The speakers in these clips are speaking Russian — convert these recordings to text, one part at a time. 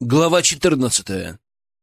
Глава 14.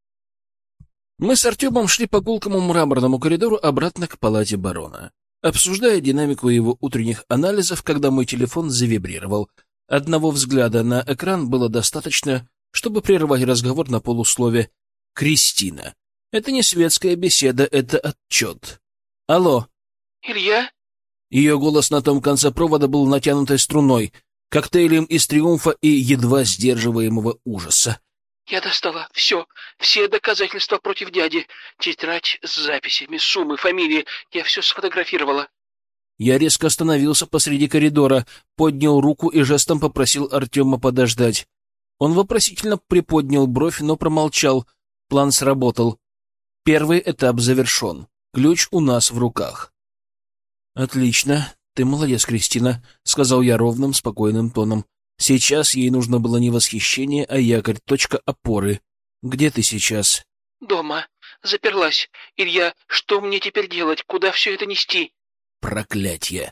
Мы с Артемом шли по гулкому мраморному коридору обратно к палате барона, обсуждая динамику его утренних анализов, когда мой телефон завибрировал. Одного взгляда на экран было достаточно, чтобы прервать разговор на полуслове. «Кристина. Это не светская беседа, это отчет. Алло?» «Илья?» Ее голос на том конце провода был натянутой струной, коктейлем из триумфа и едва сдерживаемого ужаса. «Я достала все доказательства против дяди. Тетрадь с записями, суммы, фамилии. Я все сфотографировала». Я резко остановился посреди коридора, поднял руку и жестом попросил Артема подождать. Он вопросительно приподнял бровь, но промолчал. План сработал. Первый этап завершен. Ключ у нас в руках. «Отлично. Ты молодец, Кристина», — сказал я ровным, спокойным тоном. Сейчас ей нужно было не восхищение, а якорь, точка опоры. «Где ты сейчас?» «Дома. Заперлась. Илья, что мне теперь делать? Куда все это нести?» Проклятье!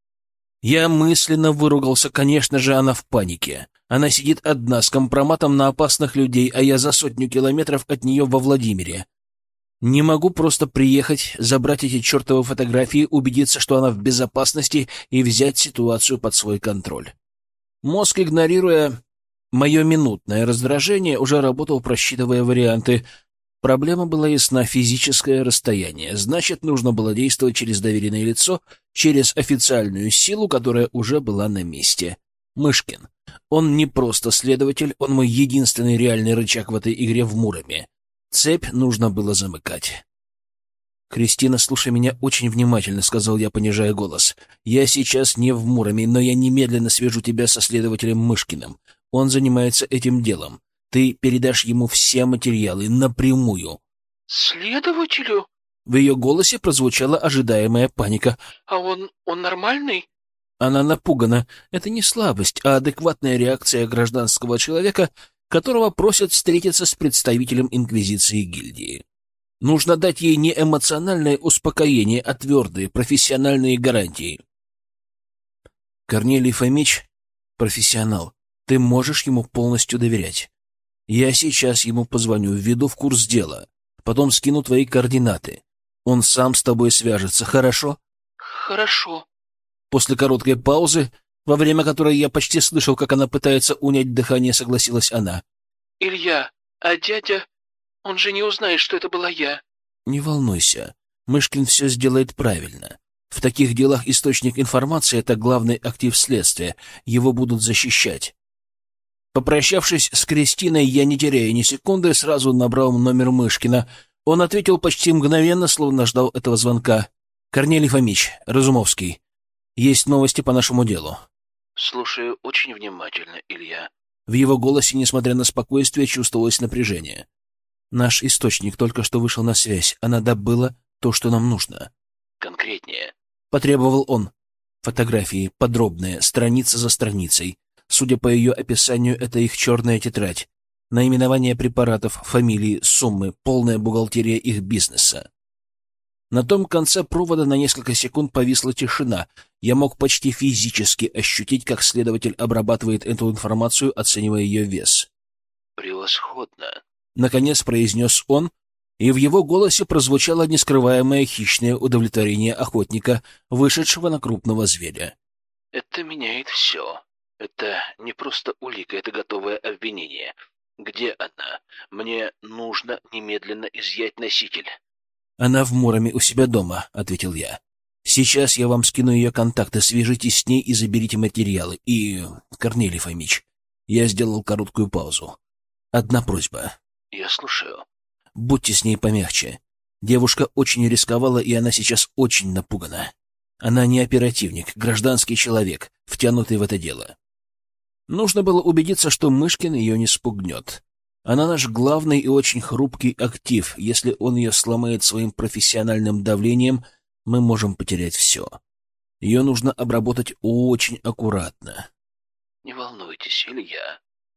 Я мысленно выругался. Конечно же, она в панике. Она сидит одна с компроматом на опасных людей, а я за 100 километров от нее во Владимире. Не могу просто приехать, забрать эти чертовы фотографии, убедиться, что она в безопасности, и взять ситуацию под свой контроль. Мозг, игнорируя мое минутное раздражение, уже работал, просчитывая варианты. Проблема была ясна — физическое расстояние. Значит, нужно было действовать через доверенное лицо, через официальную силу, которая уже была на месте. Мышкин. Он не просто следователь, он мой единственный реальный рычаг в этой игре в Муроме. Цепь нужно было замыкать. «Кристина, слушай меня очень внимательно», — сказал я, понижая голос. «Я сейчас не в Муроме, но я немедленно свяжу тебя со следователем Мышкиным. Он занимается этим делом. Ты передашь ему все материалы напрямую». «Следователю?» В ее голосе прозвучала ожидаемая паника. «А он нормальный?» Она напугана. Это не слабость, а адекватная реакция гражданского человека, которого просят встретиться с представителем инквизиции гильдии. Нужно дать ей не эмоциональное успокоение, а твердые профессиональные гарантии. Корнелий Фомич — профессионал. Ты можешь ему полностью доверять. Я сейчас ему позвоню, введу в курс дела, потом скину твои координаты. Он сам с тобой свяжется, хорошо? «Хорошо». После короткой паузы, во время которой я почти слышал, как она пытается унять дыхание, согласилась она. «Илья, а дядя, он же не узнает, что это была я». Не волнуйся, Мышкин все сделает правильно. В таких делах источник информации — это главный актив следствия, его будут защищать. Попрощавшись с Кристиной, я, не теряя ни секунды, сразу набрал номер Мышкина. Он ответил почти мгновенно, словно ждал этого звонка. «Корнелий Фомич, Разумовский. Есть новости по нашему делу». «Слушаю очень внимательно, Илья». В его голосе, несмотря на спокойствие, чувствовалось напряжение. «Наш источник только что вышел на связь. Она добыла то, что нам нужно». «Конкретнее». Потребовал он. Фотографии, подробные, страница за страницей. Судя по ее описанию, это их черная тетрадь. Наименование препаратов, фамилии, суммы, полная бухгалтерия их бизнеса. На том конце провода на несколько секунд повисла тишина. Я мог почти физически ощутить, как следователь обрабатывает эту информацию, оценивая ее вес. «Превосходно», — наконец произнес он, и в его голосе прозвучало нескрываемое хищное удовлетворение охотника, вышедшего на крупного зверя. «Это меняет все. Это не просто улика, это готовое обвинение. Где она? Мне нужно немедленно изъять носитель». «Она в Муроме у себя дома», — ответил я. «Сейчас я вам скину ее контакты, свяжитесь с ней и заберите материалы. И, Корнелий Фомич...» Я сделал короткую паузу. «Одна просьба». «Я слушаю». «Будьте с ней помягче. Девушка очень рисковала, и она сейчас очень напугана. Она не оперативник, гражданский человек, втянутый в это дело. Нужно было убедиться, что Мышкин ее не спугнет. Она наш главный и очень хрупкий актив. Если он ее сломает своим профессиональным давлением, мы можем потерять все. Ее нужно обработать очень аккуратно». «Не волнуйтесь, Илья».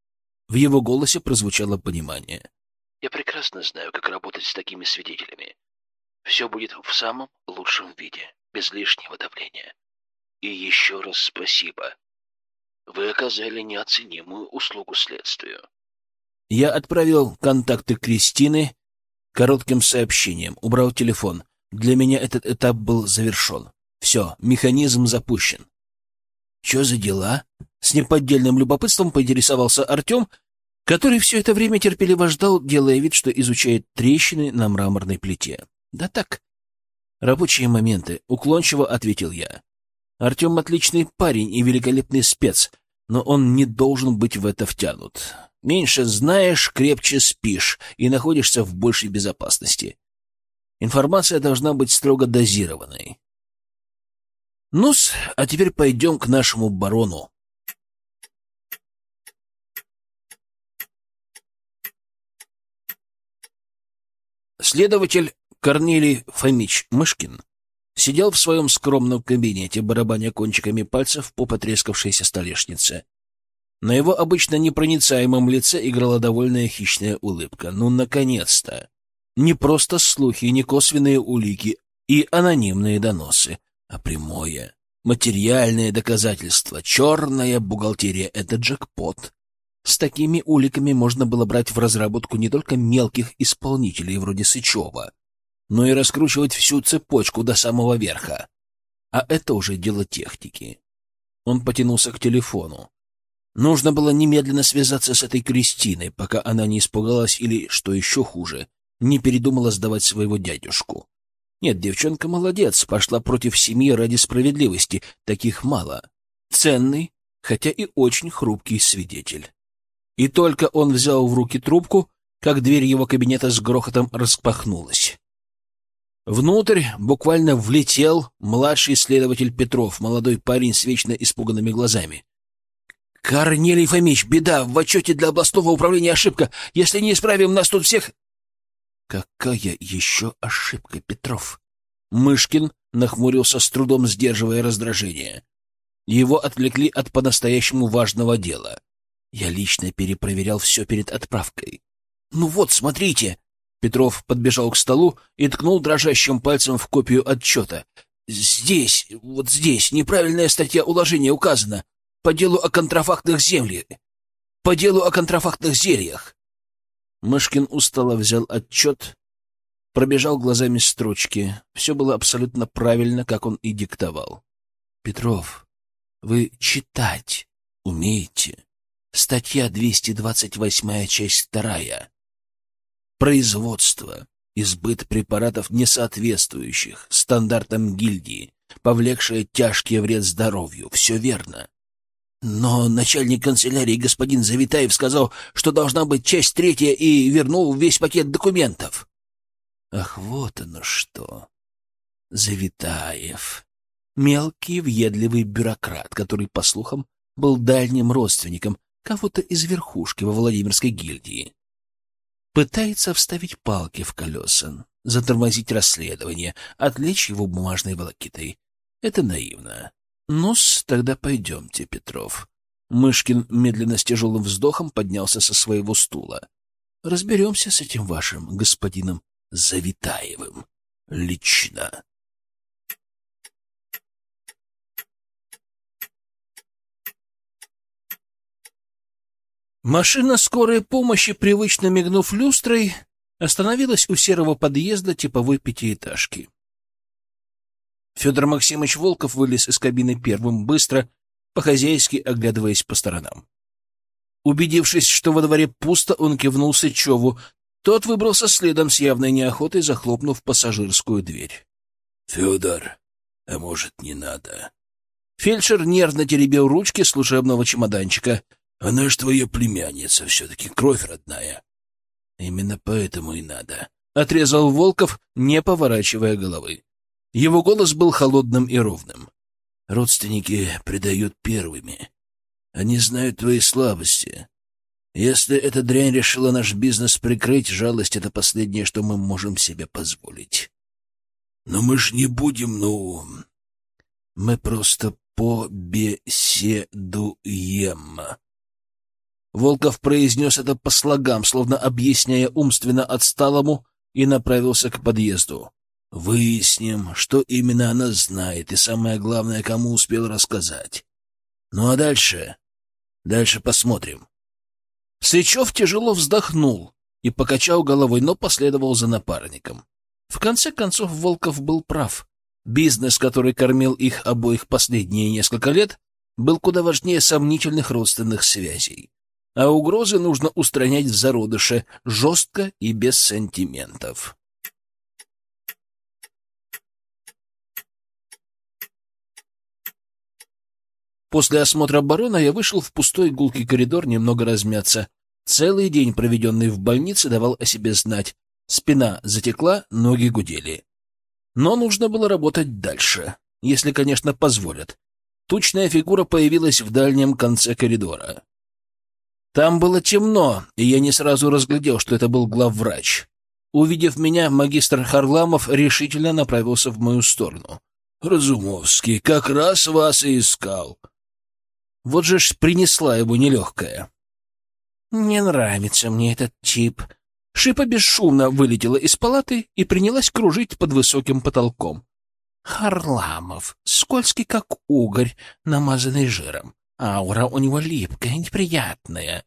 В его голосе прозвучало понимание. «Я прекрасно знаю, как работать с такими свидетелями. Все будет в самом лучшем виде, без лишнего давления. И еще раз спасибо. Вы оказали неоценимую услугу следствию». Я отправил контакты Кристины коротким сообщением, убрал телефон. Для меня этот этап был завершен. Все, механизм запущен. «Че за дела?» — с неподдельным любопытством поинтересовался Артем, который все это время терпеливо ждал, делая вид, что изучает трещины на мраморной плите. «Да так, рабочие моменты», — уклончиво ответил я. «Артем отличный парень и великолепный спец, но он не должен быть в это втянут. Меньше знаешь, крепче спишь и находишься в большей безопасности. Информация должна быть строго дозированной. Ну-с, а теперь пойдем к нашему барону». Следователь Корнилий Фомич Мышкин сидел в своем скромном кабинете, барабаня кончиками пальцев по потрескавшейся столешнице. На его обычно непроницаемом лице играла довольная хищная улыбка. Ну, наконец-то! Не просто слухи, не косвенные улики и анонимные доносы, а прямое, материальное доказательство. Черная бухгалтерия — это джекпот. С такими уликами можно было брать в разработку не только мелких исполнителей вроде Сычева, но и раскручивать всю цепочку до самого верха. А это уже дело техники. Он потянулся к телефону. Нужно было немедленно связаться с этой Кристиной, пока она не испугалась или, что еще хуже, не передумала сдавать своего дядюшку. Нет, девчонка молодец, пошла против семьи ради справедливости. Таких мало. Ценный, хотя и очень хрупкий свидетель. И только он взял в руки трубку, как дверь его кабинета с грохотом распахнулась. Внутрь буквально влетел младший следователь Петров, молодой парень с вечно испуганными глазами. «Корнилий Фомич, беда! В отчете для областного управления ошибка! Если не исправим, нас тут всех...» «Какая еще ошибка, Петров?» Мышкин нахмурился, с трудом сдерживая раздражение. Его отвлекли от по-настоящему важного дела. Я лично перепроверял все перед отправкой. «Ну вот, смотрите!» Петров подбежал к столу и ткнул дрожащим пальцем в копию отчета. «Здесь, вот здесь, неправильная статья уложения указана. По делу о контрафактных землях. По делу о контрафактных зельях». Мышкин устало взял отчет, пробежал глазами строчки. Все было абсолютно правильно, как он и диктовал. «Петров, вы читать умеете?» Статья 228, часть 2. Производство, избыт препаратов, несоответствующих стандартам гильдии, повлекшее тяжкий вред здоровью. Все верно. Но начальник канцелярии господин Завитаев сказал, что должна быть часть 3, и вернул весь пакет документов. Ах, вот оно что. Завитаев. Мелкий, въедливый бюрократ, который, по слухам, был дальним родственником кого-то из верхушки во Владимирской гильдии. Пытается вставить палки в колеса, затормозить расследование, отвлечь его бумажной волокитой. Это наивно. Ну-с, тогда пойдемте, Петров. Мышкин медленно с тяжелым вздохом поднялся со своего стула. Разберемся с этим вашим господином Завитаевым лично. Машина скорой помощи, привычно мигнув люстрой, остановилась у серого подъезда типовой пятиэтажки. Федор Максимович Волков вылез из кабины первым, быстро, по-хозяйски оглядываясь по сторонам. Убедившись, что во дворе пусто, он кивнул Сычеву. Тот выбрался следом с явной неохотой, захлопнув пассажирскую дверь. — Федор, а может, не надо? Фельдшер нервно теребил ручки служебного чемоданчика. — Она ж твоя племянница, все-таки кровь родная. — Именно поэтому и надо, — отрезал Волков, не поворачивая головы. Его голос был холодным и ровным. — Родственники предают первыми. Они знают твои слабости. Если эта дрянь решила наш бизнес прикрыть, жалость — это последнее, что мы можем себе позволить. — Но мы ж не будем, мы просто побеседуем. Волков произнес это по слогам, словно объясняя умственно отсталому, и направился к подъезду. Выясним, что именно она знает, и самое главное, кому успел рассказать. Ну а дальше посмотрим. Сычев тяжело вздохнул и покачал головой, но последовал за напарником. В конце концов, Волков был прав. Бизнес, который кормил их обоих последние несколько лет, был куда важнее сомнительных родственных связей. А угрозы нужно устранять в зародыше, жестко и без сантиментов. После осмотра барона я вышел в пустой гулкий коридор немного размяться. Целый день, проведенный в больнице, давал о себе знать. Спина затекла, ноги гудели. Но нужно было работать дальше, если, конечно, позволят. Тучная фигура появилась в дальнем конце коридора. Там было темно, и я не сразу разглядел, что это был главврач. Увидев меня, магистр Харламов решительно направился в мою сторону. «Разумовский, как раз вас и искал». Вот же ж принесла его нелегкая. «Не нравится мне этот тип». Шипа бесшумно вылетела из палаты и принялась кружить под высоким потолком. Харламов, скользкий как угорь, намазанный жиром. Аура у него липкая, неприятная.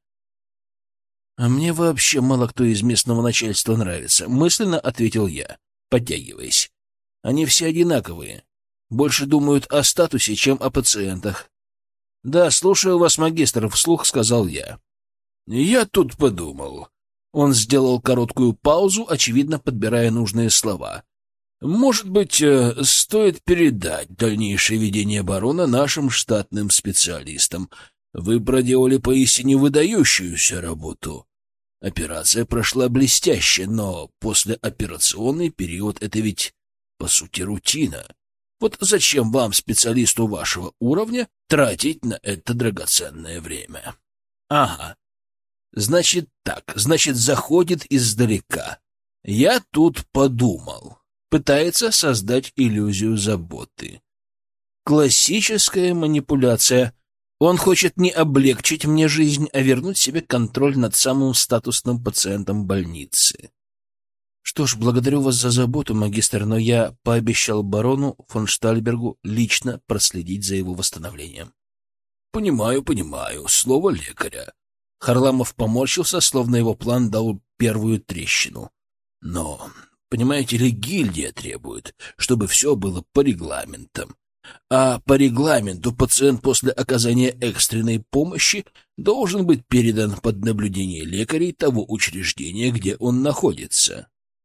«А мне вообще мало кто из местного начальства нравится», — мысленно ответил я, подтягиваясь. «Они все одинаковые. Больше думают о статусе, чем о пациентах». «Да, слушаю вас, магистр», — вслух сказал я. «Я тут подумал». Он сделал короткую паузу, очевидно, подбирая нужные слова. «Может быть, стоит передать дальнейшее ведение барона нашим штатным специалистам. Вы проделали поистине выдающуюся работу. Операция прошла блестяще, но послеоперационный период — это ведь, по сути, рутина. Вот зачем вам, специалисту вашего уровня, тратить на это драгоценное время?» «Ага. Значит так, заходит издалека. Я тут подумал. Пытается создать иллюзию заботы. Классическая манипуляция. Он хочет не облегчить мне жизнь, а вернуть себе контроль над самым статусным пациентом больницы. Что ж, благодарю вас за заботу, магистр, но я пообещал барону фон Штальбергу лично проследить за его восстановлением». Понимаю, слово лекаря». Харламов поморщился, словно его план дал первую трещину. «Но, понимаете ли, гильдия требует, чтобы все было по регламентам. А по регламенту пациент после оказания экстренной помощи должен быть передан под наблюдение лекарей того учреждения, где он находится».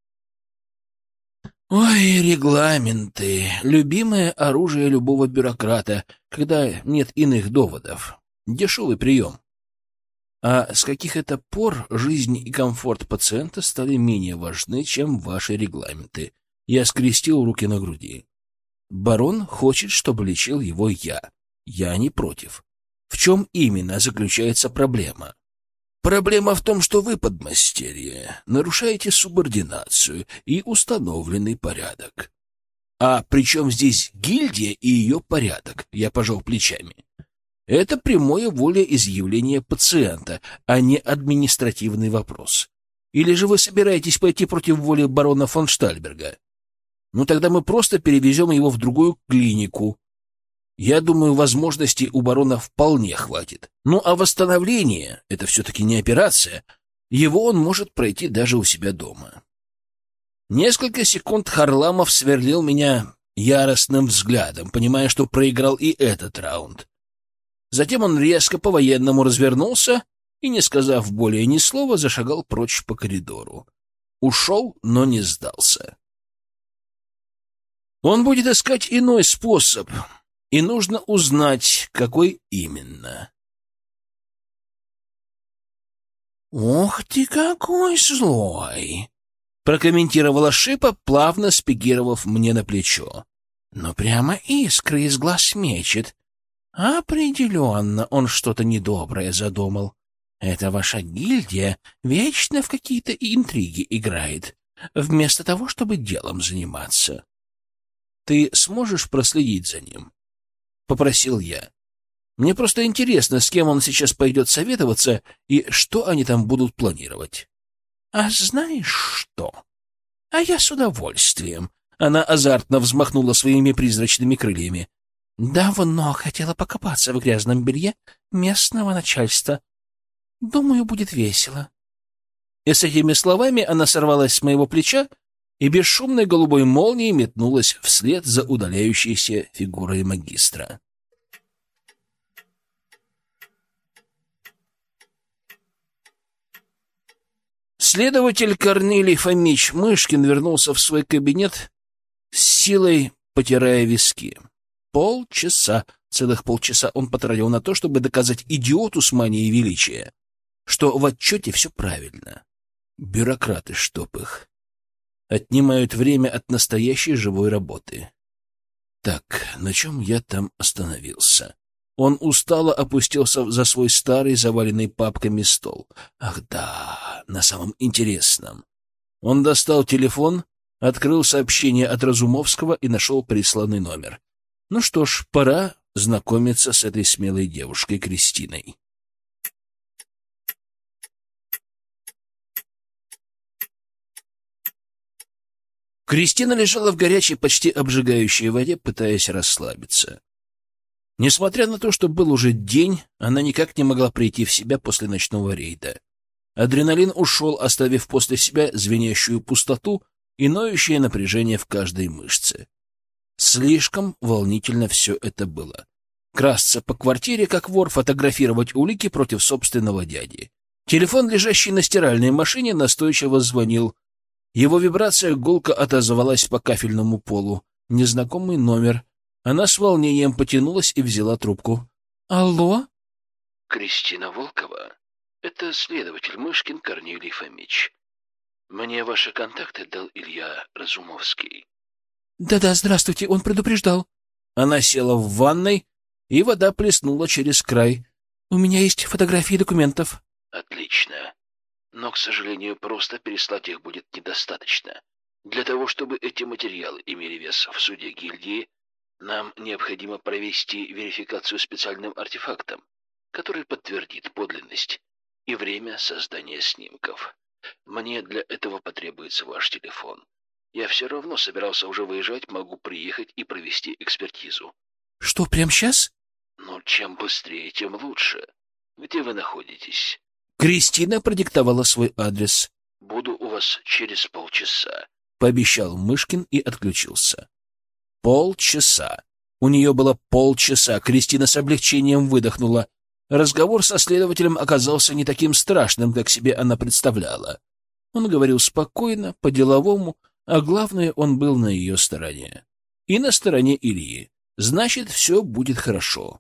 Ой, регламенты — любимое оружие любого бюрократа, когда нет иных доводов. Дешевый прием. А с каких это пор жизнь и комфорт пациента стали менее важны, чем ваши регламенты? Я скрестил руки на груди. Барон хочет, чтобы лечил его я. Я не против. В чем именно заключается проблема? Проблема в том, что вы, подмастерье, нарушаете субординацию и установленный порядок. А при чем здесь гильдия и ее порядок? Я пожал плечами. Это прямое волеизъявление пациента, а не административный вопрос. Или же вы собираетесь пойти против воли барона фон Штальберга? Ну тогда мы просто перевезем его в другую клинику. Я думаю, возможностей у барона вполне хватит. Ну а восстановление — это все-таки не операция. Его он может пройти даже у себя дома. Несколько секунд Харламов сверлил меня яростным взглядом, понимая, что проиграл и этот раунд. Затем он резко по-военному развернулся и, не сказав более ни слова, зашагал прочь по коридору. Ушел, но не сдался. Он будет искать иной способ, и нужно узнать, какой именно. «Ох ты, какой злой!» — прокомментировала Шипа, плавно спикировав мне на плечо. «Ну, прямо искры из глаз мечет. Определенно он что-то недоброе задумал. Эта ваша гильдия вечно в какие-то интриги играет, вместо того, чтобы делом заниматься. Ты сможешь проследить за ним?» — попросил я. «Мне просто интересно, с кем он сейчас пойдет советоваться и что они там будут планировать». «А знаешь что? А я с удовольствием». Она азартно взмахнула своими призрачными крыльями. «Давно хотела покопаться в грязном белье местного начальства. Думаю, будет весело». И с этими словами она сорвалась с моего плеча и бесшумной голубой молнией метнулась вслед за удаляющейся фигурой магистра. Следователь Корнилий Фомич Мышкин вернулся в свой кабинет с силой, потирая виски. Целых полчаса он потратил на то, чтобы доказать идиоту с манией величия, что в отчете все правильно. Бюрократы, чтоб их. Отнимают время от настоящей живой работы. Так, на чем я там остановился? Он устало опустился за свой старый, заваленный папками стол. Ах да, на самом интересном. Он достал телефон, открыл сообщение от Разумовского и нашел присланный номер. Ну что ж, пора знакомиться с этой смелой девушкой Кристиной. Кристина лежала в горячей, почти обжигающей воде, пытаясь расслабиться. Несмотря на то, что был уже день, она никак не могла прийти в себя после ночного рейда. Адреналин ушел, оставив после себя звенящую пустоту и ноющее напряжение в каждой мышце. Слишком волнительно все это было. Красться по квартире, как вор, фотографировать улики против собственного дяди. Телефон, лежащий на стиральной машине, настойчиво звонил. Его вибрация гулко отозвалась по кафельному полу. Незнакомый номер. Она с волнением потянулась и взяла трубку. «Алло?» «Кристина Волкова. Это следователь Мышкин Корнилий Фомич. Мне ваши контакты дал Илья Разумовский». «Да-да, здравствуйте, он предупреждал». Она села в ванной, и вода плеснула через край. «У меня есть фотографии документов». «Отлично. Но, к сожалению, просто переслать их будет недостаточно. Для того, чтобы эти материалы имели вес в суде гильдии, нам необходимо провести верификацию специальным артефактом, который подтвердит подлинность и время создания снимков. Мне для этого потребуется ваш телефон. Я все равно собирался уже выезжать, могу приехать и провести экспертизу». «Что, прямо сейчас?» «Ну, чем быстрее, тем лучше. Где вы находитесь?» Кристина продиктовала свой адрес. «Буду у вас через полчаса», — пообещал Мышкин и отключился. Полчаса. У нее было полчаса. Кристина с облегчением выдохнула. Разговор со следователем оказался не таким страшным, как себе она представляла. Он говорил спокойно, по-деловому, а главное, он был на ее стороне. И на стороне Ильи. Значит, все будет хорошо.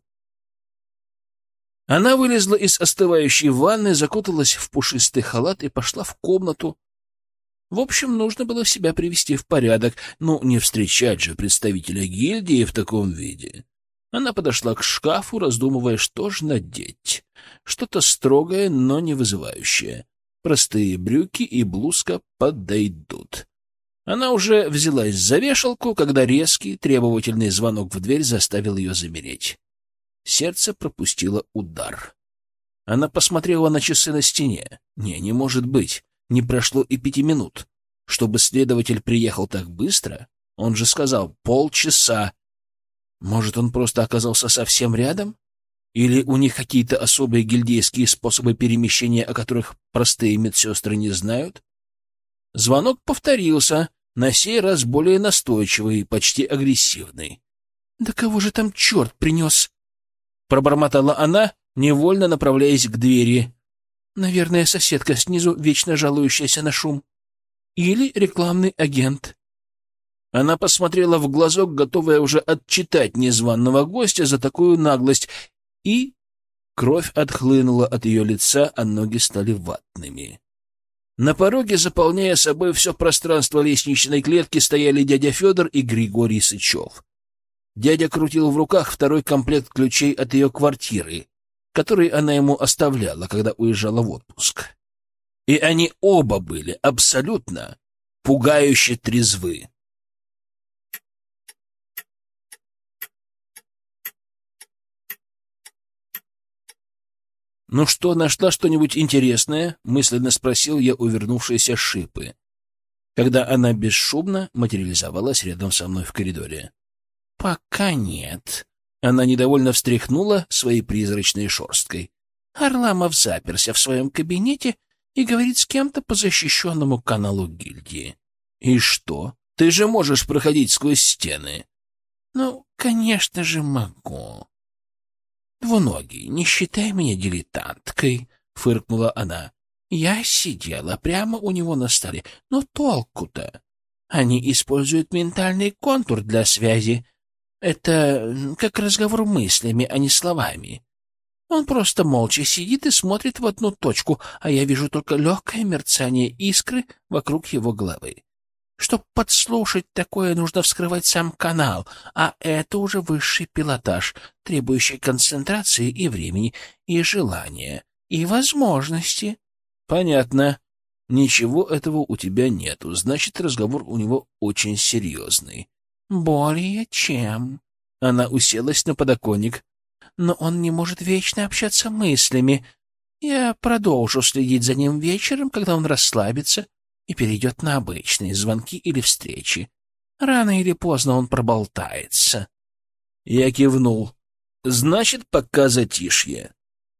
Она вылезла из остывающей ванны, закуталась в пушистый халат и пошла в комнату. В общем, нужно было себя привести в порядок. Ну, не встречать же представителя гильдии в таком виде. Она подошла к шкафу, раздумывая, что же надеть. Что-то строгое, но не вызывающее. Простые брюки и блузка подойдут. Она уже взялась за вешалку, когда резкий, требовательный звонок в дверь заставил ее замереть. Сердце пропустило удар. Она посмотрела на часы на стене. Не может быть. Не прошло и 5 минут. Чтобы следователь приехал так быстро? Он же сказал полчаса. Может, он просто оказался совсем рядом? Или у них какие-то особые гильдейские способы перемещения, о которых простые медсестры не знают? Звонок повторился, на сей раз более настойчивый, почти агрессивный. «Да кого же там черт принес?» Пробормотала она, невольно направляясь к двери. Наверное, соседка снизу, вечно жалующаяся на шум. Или рекламный агент. Она посмотрела в глазок, готовая уже отчитать незваного гостя за такую наглость, и кровь отхлынула от ее лица, а ноги стали ватными. На пороге, заполняя собой все пространство лестничной клетки, стояли дядя Федор и Григорий Сычев. Дядя крутил в руках второй комплект ключей от ее квартиры, который она ему оставляла, когда уезжала в отпуск. И они оба были абсолютно пугающе трезвы. «Ну что, нашла что-нибудь интересное?» — мысленно спросил я у вернувшейся Шипы, когда она бесшумно материализовалась рядом со мной в коридоре. «Пока нет». Она недовольно встряхнула своей призрачной шерсткой. Харламов заперся в своем кабинете и говорит с кем-то по защищенному каналу гильдии. И что? Ты же можешь проходить сквозь стены. Ну, конечно же, могу. Двуногий, не считай меня дилетанткой, фыркнула она. Я сидела прямо у него на столе. Но толку-то? Они используют ментальный контур для связи. Это как разговор мыслями, а не словами. Он просто молча сидит и смотрит в одну точку, а я вижу только легкое мерцание искры вокруг его головы. Чтобы подслушать такое, нужно вскрывать сам канал, а это уже высший пилотаж, требующий концентрации и времени, и желания, и возможности. Понятно. Ничего этого у тебя нету, значит, разговор у него очень серьезный. Более чем. Она уселась на подоконник. Но он не может вечно общаться мыслями. Я продолжу следить за ним вечером, когда он расслабится и перейдет на обычные звонки или встречи. Рано или поздно он проболтается. Я кивнул. Значит, пока затишье.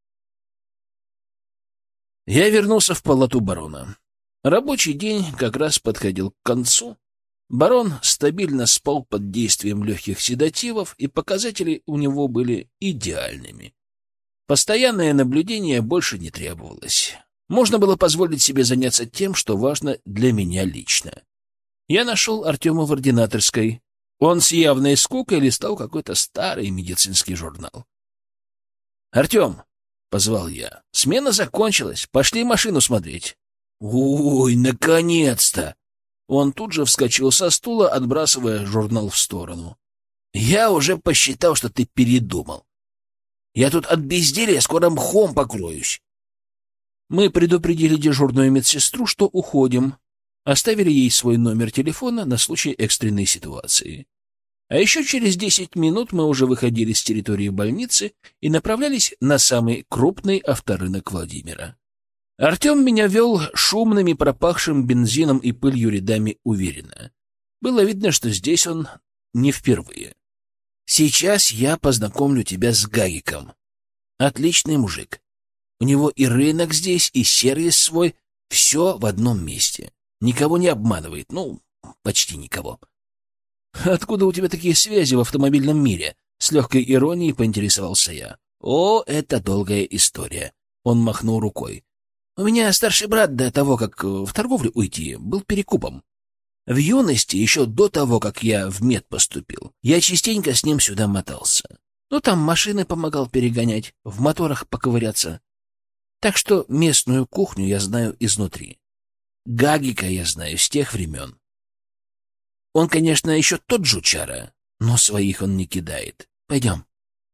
Я вернулся в палату барона. Рабочий день как раз подходил к концу. Барон стабильно спал под действием легких седативов, и показатели у него были идеальными. Постоянное наблюдение больше не требовалось. Можно было позволить себе заняться тем, что важно для меня лично. Я нашел Артема в ординаторской. Он с явной скукой листал какой-то старый медицинский журнал. «Артем!» — позвал я. «Смена закончилась. Пошли машину смотреть». «Ой, наконец-то!» Он тут же вскочил со стула, отбрасывая журнал в сторону. «Я уже посчитал, что ты передумал. Я тут от безделья скоро мхом покроюсь». Мы предупредили дежурную медсестру, что уходим. Оставили ей свой номер телефона на случай экстренной ситуации. А еще через 10 минут мы уже выходили с территории больницы и направлялись на самый крупный авторынок Владимира. Артем меня вел шумными, пропахшим бензином и пылью рядами уверенно. Было видно, что здесь он не впервые. «Сейчас я познакомлю тебя с Гагиком. Отличный мужик. У него и рынок здесь, и сервис свой. Все в одном месте. Никого не обманывает. Ну, почти никого». «Откуда у тебя такие связи в автомобильном мире?» С легкой иронией поинтересовался я. «О, это долгая история». Он махнул рукой. «У меня старший брат до того, как в торговлю уйти, был перекупом. В юности, еще до того, как я в мед поступил, я частенько с ним сюда мотался. Ну, там машины помогал перегонять, в моторах поковыряться. Так что местную кухню я знаю изнутри. Гагика я знаю с тех времен. Он, конечно, еще тот жучара, но своих он не кидает. Пойдем».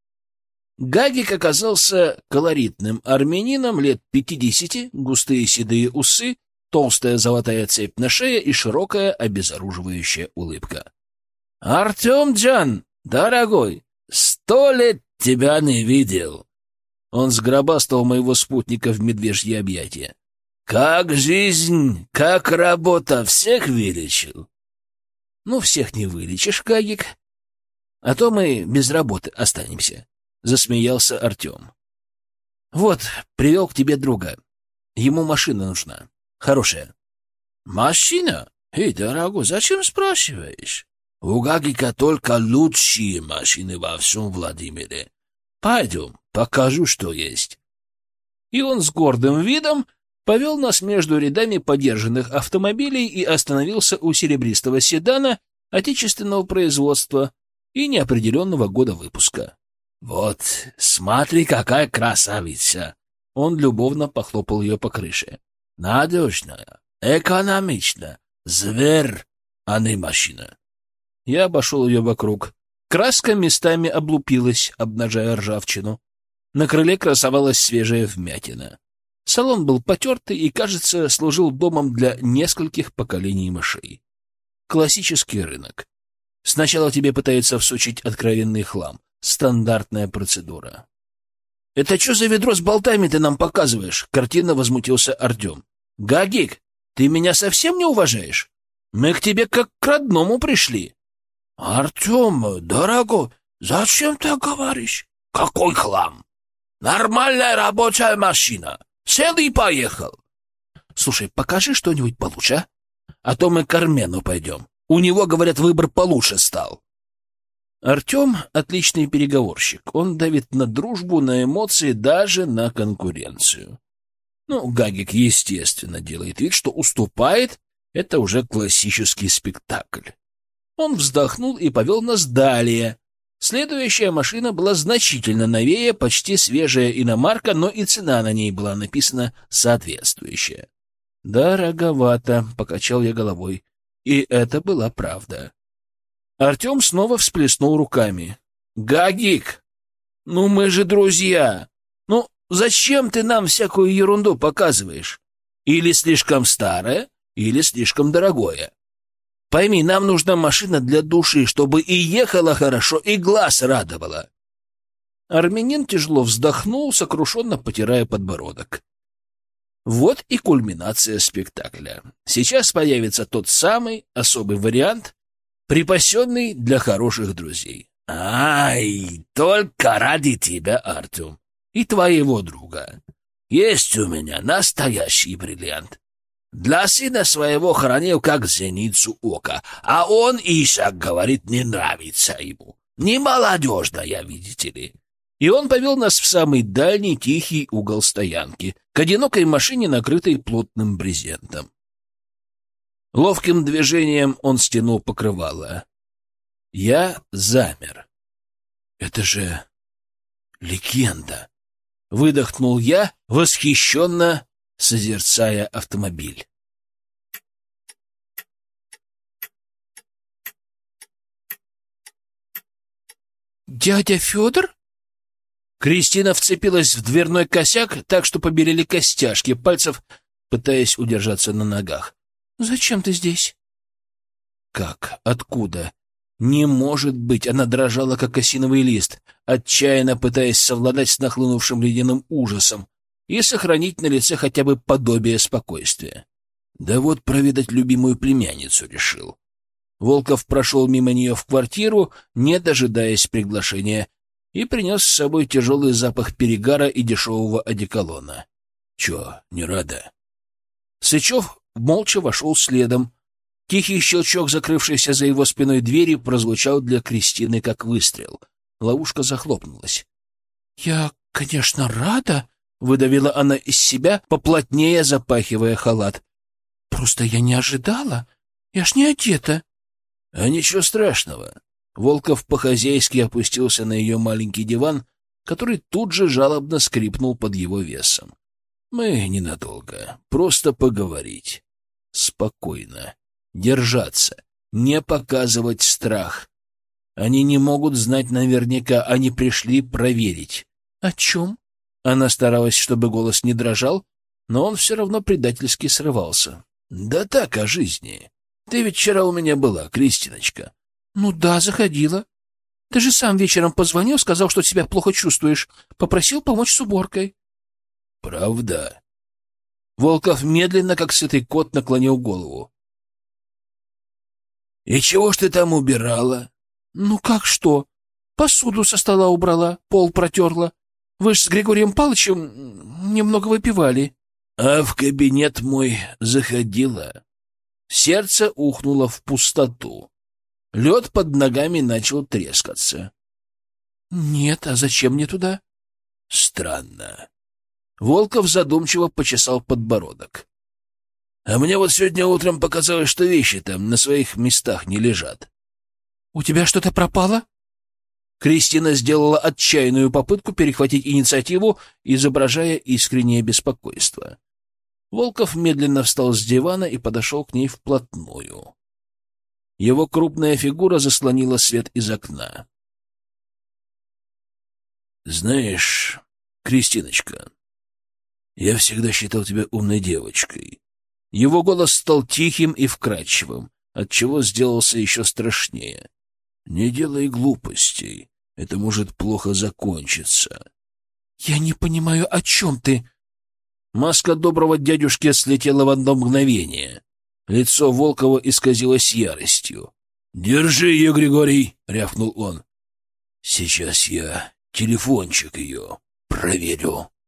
Гагик оказался колоритным армянином лет 50, густые седые усы, толстая золотая цепь на шее и широкая обезоруживающая улыбка. «Артем-джан, дорогой, 100 лет тебя не видел!» Он сгробастал моего спутника в медвежье объятия. «Как жизнь, как работа, всех вылечил?» «Ну, всех не вылечишь, Гагик, а то мы без работы останемся». — засмеялся Артем. «Вот, привел к тебе друга. Ему машина нужна. Хорошая». «Машина? Эй, дорогой, зачем спрашиваешь? У Гагика только лучшие машины во всем Владимире. Пойдем, покажу, что есть». И он с гордым видом повел нас между рядами подержанных автомобилей и остановился у серебристого седана отечественного производства и неопределенного года выпуска. «Вот, смотри, какая красавица!» Он любовно похлопал ее по крыше. «Надежная, экономичная, зверь, а не машина». Я обошел ее вокруг. Краска местами облупилась, обнажая ржавчину. На крыле красовалась свежая вмятина. Салон был потертый и, кажется, служил домом для нескольких поколений мышей. Классический рынок. Сначала тебе пытаются всучить откровенный хлам. Стандартная процедура. «Это что за ведро с болтами ты нам показываешь?» — картинно возмутился Артем. «Гагик, ты меня совсем не уважаешь? Мы к тебе как к родному пришли». «Артем, дорогой, зачем ты говоришь? Какой хлам? Нормальная рабочая машина. Сел и поехал. Слушай, покажи что-нибудь получше, а то мы к Армену пойдем. У него, говорят, выбор получше стал. Артем — отличный переговорщик. Он давит на дружбу, на эмоции, даже на конкуренцию. Ну, Гагик, естественно, делает вид, что уступает. Это уже классический спектакль. Он вздохнул и повел нас далее. Следующая машина была значительно новее, почти свежая иномарка, но и цена на ней была написана соответствующая. «Дороговато», — покачал я головой. И это была правда. Артем снова всплеснул руками. «Гагик, ну мы же друзья! Ну зачем ты нам всякую ерунду показываешь? Или слишком старое, или слишком дорогое. Пойми, нам нужна машина для души, чтобы и ехала хорошо, и глаз радовала». Армянин тяжело вздохнул, сокрушенно потирая подбородок. Вот и кульминация спектакля. Сейчас появится тот самый особый вариант, припасенный для хороших друзей. Ай, только ради тебя, Артем, и твоего друга. Есть у меня настоящий бриллиант. Для сына своего хранил как зеницу ока, а он, Ишак, говорит, не нравится ему. Не молодежная, видите ли. И он повел нас в самый дальний тихий угол стоянки, к одинокой машине, накрытой плотным брезентом. Ловким движением он стянул покрывало. Я замер. Это же легенда! Выдохнул я, восхищенно созерцая автомобиль. «Дядя Федор?» Кристина вцепилась в дверной косяк так, что побелели костяшки пальцев, пытаясь удержаться на ногах. «Зачем ты здесь?» «Как? Откуда?» «Не может быть!» Она дрожала, как осиновый лист, отчаянно пытаясь совладать с нахлынувшим ледяным ужасом и сохранить на лице хотя бы подобие спокойствия. Да вот проведать любимую племянницу решил. Волков прошел мимо нее в квартиру, не дожидаясь приглашения, и принес с собой тяжелый запах перегара и дешевого одеколона. «Че, не рада?» Сычев молча вошел следом. Тихий щелчок, закрывшийся за его спиной двери, прозвучал для Кристины как выстрел. Ловушка захлопнулась. «Я, конечно, рада», — выдавила она из себя, поплотнее запахивая халат. «Просто я не ожидала. Я ж не одета». «А ничего страшного». Волков по-хозяйски опустился на ее маленький диван, который тут же жалобно скрипнул под его весом. «Мы ненадолго. Просто поговорить. Спокойно. Держаться. Не показывать страх. Они не могут знать наверняка. Они пришли проверить». «О чем?» Она старалась, чтобы голос не дрожал, но он все равно предательски срывался. «Да так, о жизни. Ты ведь вчера у меня была, Кристиночка». «Ну да, заходила. Ты же сам вечером позвонил, сказал, что себя плохо чувствуешь. Попросил помочь с уборкой». «Правда?» Волков медленно, как сытый кот, наклонил голову. «И чего ж ты там убирала?» «Ну как что? Посуду со стола убрала, пол протерла. Вы ж с Григорием Павловичем немного выпивали». «А в кабинет мой заходила?» Сердце ухнуло в пустоту. Лед под ногами начал трескаться. «Нет, а зачем мне туда?» «Странно». Волков задумчиво почесал подбородок. «А мне вот сегодня утром показалось, что вещи там на своих местах не лежат». «У тебя что-то пропало?» Кристина сделала отчаянную попытку перехватить инициативу, изображая искреннее беспокойство. Волков медленно встал с дивана и подошел к ней вплотную. Его крупная фигура заслонила свет из окна. «Знаешь, Кристиночка, я всегда считал тебя умной девочкой». Его голос стал тихим и вкрадчивым, отчего сделался еще страшнее. «Не делай глупостей, это может плохо закончиться». «Я не понимаю, о чем ты?» Маска доброго дядюшки слетела в одно мгновение. Лицо Волкова исказилось яростью. «Держи ее, Григорий!» — рявкнул он. «Сейчас я телефончик ее проверю.